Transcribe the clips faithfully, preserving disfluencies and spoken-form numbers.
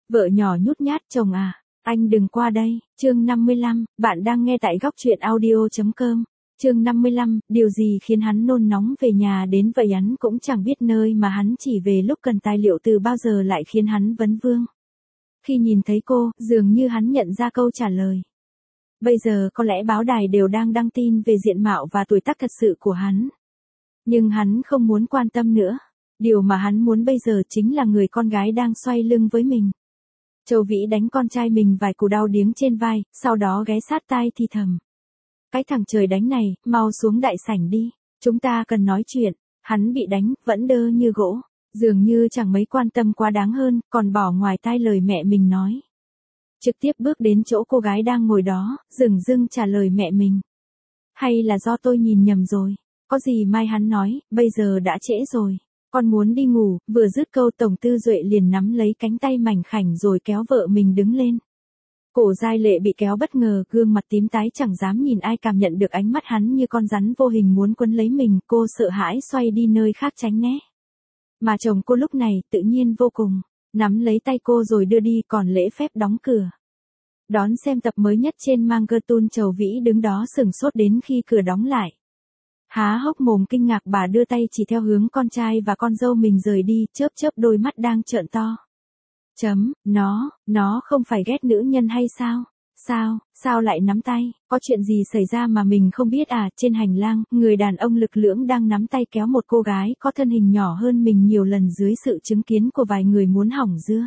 Vợ nhỏ nhút nhát, chồng à, anh đừng qua đây. Chương năm mươi lăm, bạn đang nghe tại góc truyện audio chấm com. Chương năm mươi lăm, điều gì khiến hắn nôn nóng về nhà đến vậy, hắn cũng chẳng biết nơi mà hắn chỉ về lúc cần tài liệu từ bao giờ lại khiến hắn vấn vương. Khi nhìn thấy cô, dường như hắn nhận ra câu trả lời. Bây giờ có lẽ báo đài đều đang đăng tin về diện mạo và tuổi tác thật sự của hắn. Nhưng hắn không muốn quan tâm nữa. Điều mà hắn muốn bây giờ chính là người con gái đang xoay lưng với mình. Châu Vĩ đánh con trai mình vài cú đau điếng trên vai, sau đó ghé sát tai thì thầm. Cái thằng trời đánh này, mau xuống đại sảnh đi, chúng ta cần nói chuyện. Hắn bị đánh, vẫn đơ như gỗ, dường như chẳng mấy quan tâm quá đáng hơn, còn bỏ ngoài tai lời mẹ mình nói. Trực tiếp bước đến chỗ cô gái đang ngồi đó, dửng dưng trả lời mẹ mình. Hay là do tôi nhìn nhầm rồi, có gì mai hắn nói, bây giờ đã trễ rồi. Con muốn đi ngủ, vừa dứt câu Tổng Tư Duệ liền nắm lấy cánh tay mảnh khảnh rồi kéo vợ mình đứng lên. Cổ Giai Lệ bị kéo bất ngờ, gương mặt tím tái chẳng dám nhìn ai, cảm nhận được ánh mắt hắn như con rắn vô hình muốn quấn lấy mình, cô sợ hãi xoay đi nơi khác tránh né. Mà chồng cô lúc này tự nhiên vô cùng, nắm lấy tay cô rồi đưa đi, còn lễ phép đóng cửa. Đón xem tập mới nhất trên Mangertun, Châu Vĩ đứng đó sửng sốt đến khi cửa đóng lại. Há hốc mồm kinh ngạc, bà đưa tay chỉ theo hướng con trai và con dâu mình rời đi, chớp chớp đôi mắt đang trợn to. Chấm, nó, nó không phải ghét nữ nhân hay sao? Sao, sao lại nắm tay? Có chuyện gì xảy ra mà mình không biết à? Trên hành lang, người đàn ông lực lưỡng đang nắm tay kéo một cô gái có thân hình nhỏ hơn mình nhiều lần dưới sự chứng kiến của vài người muốn hỏng dưa.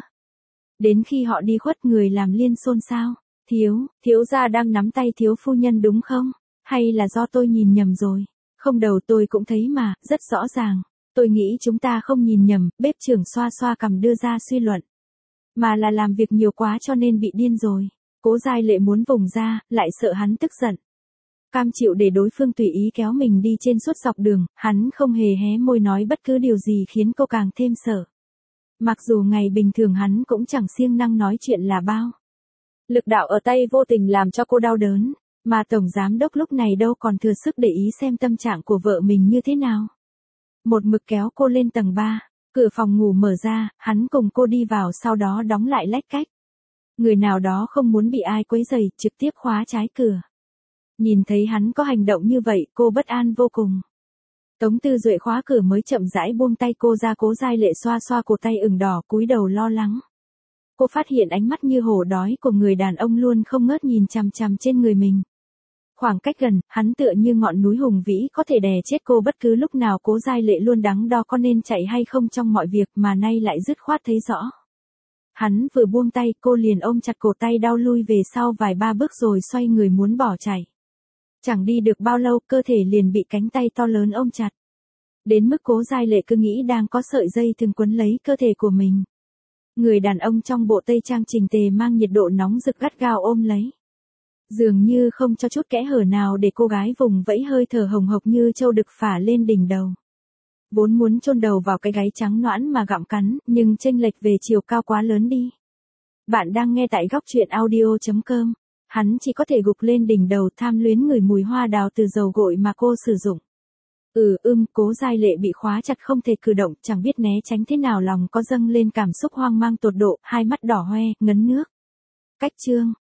Đến khi họ đi khuất, người làm liên xôn xao. Thiếu, thiếu gia đang nắm tay thiếu phu nhân đúng không? Hay là do tôi nhìn nhầm rồi? Không, đầu tôi cũng thấy mà, rất rõ ràng. Tôi nghĩ chúng ta không nhìn nhầm, bếp trưởng xoa xoa cằm đưa ra suy luận. Mà là làm việc nhiều quá cho nên bị điên rồi. Cố Giai Lệ muốn vùng ra, lại sợ hắn tức giận. Cam chịu để đối phương tùy ý kéo mình đi trên suốt dọc đường, hắn không hề hé môi nói bất cứ điều gì khiến cô càng thêm sợ. Mặc dù ngày bình thường hắn cũng chẳng siêng năng nói chuyện là bao. Lực đạo ở tay vô tình làm cho cô đau đớn. Mà Tổng Giám Đốc lúc này đâu còn thừa sức để ý xem tâm trạng của vợ mình như thế nào. Một mực kéo cô lên tầng ba, cửa phòng ngủ mở ra, hắn cùng cô đi vào, sau đó đóng lại lách cách. Người nào đó không muốn bị ai quấy rầy, trực tiếp khóa trái cửa. Nhìn thấy hắn có hành động như vậy, cô bất an vô cùng. Tống Tư Duệ khóa cửa mới chậm rãi buông tay cô ra. Cố Giai Lệ xoa xoa cổ tay ửng đỏ, cúi đầu lo lắng. Cô phát hiện ánh mắt như hổ đói của người đàn ông luôn không ngớt nhìn chằm chằm trên người mình. Khoảng cách gần, hắn tựa như ngọn núi hùng vĩ có thể đè chết cô bất cứ lúc nào. Cố Giai Lệ luôn đắn đo có nên chạy hay không trong mọi việc, mà nay lại dứt khoát thấy rõ. Hắn vừa buông tay, cô liền ôm chặt cổ tay, đau lui về sau vài ba bước rồi xoay người muốn bỏ chạy. Chẳng đi được bao lâu, cơ thể liền bị cánh tay to lớn ôm chặt. Đến mức Cố Giai Lệ cứ nghĩ đang có sợi dây thừng quấn lấy cơ thể của mình. Người đàn ông trong bộ tây trang chỉnh tề mang nhiệt độ nóng rực gắt gao ôm lấy. Dường như không cho chút kẽ hở nào để cô gái vùng vẫy, hơi thở hồng hộc như trâu đực phả lên đỉnh đầu. Vốn muốn chôn đầu vào cái gáy trắng nõn mà gặm cắn, nhưng chênh lệch về chiều cao quá lớn đi. Bạn đang nghe tại góc truyện audio chấm com. Hắn chỉ có thể gục lên đỉnh đầu, tham luyến ngửi mùi hoa đào từ dầu gội mà cô sử dụng. Ừ ưm, Cố Giai Lệ bị khóa chặt không thể cử động, chẳng biết né tránh thế nào, lòng có dâng lên cảm xúc hoang mang tột độ, hai mắt đỏ hoe, ngấn nước. Cách chương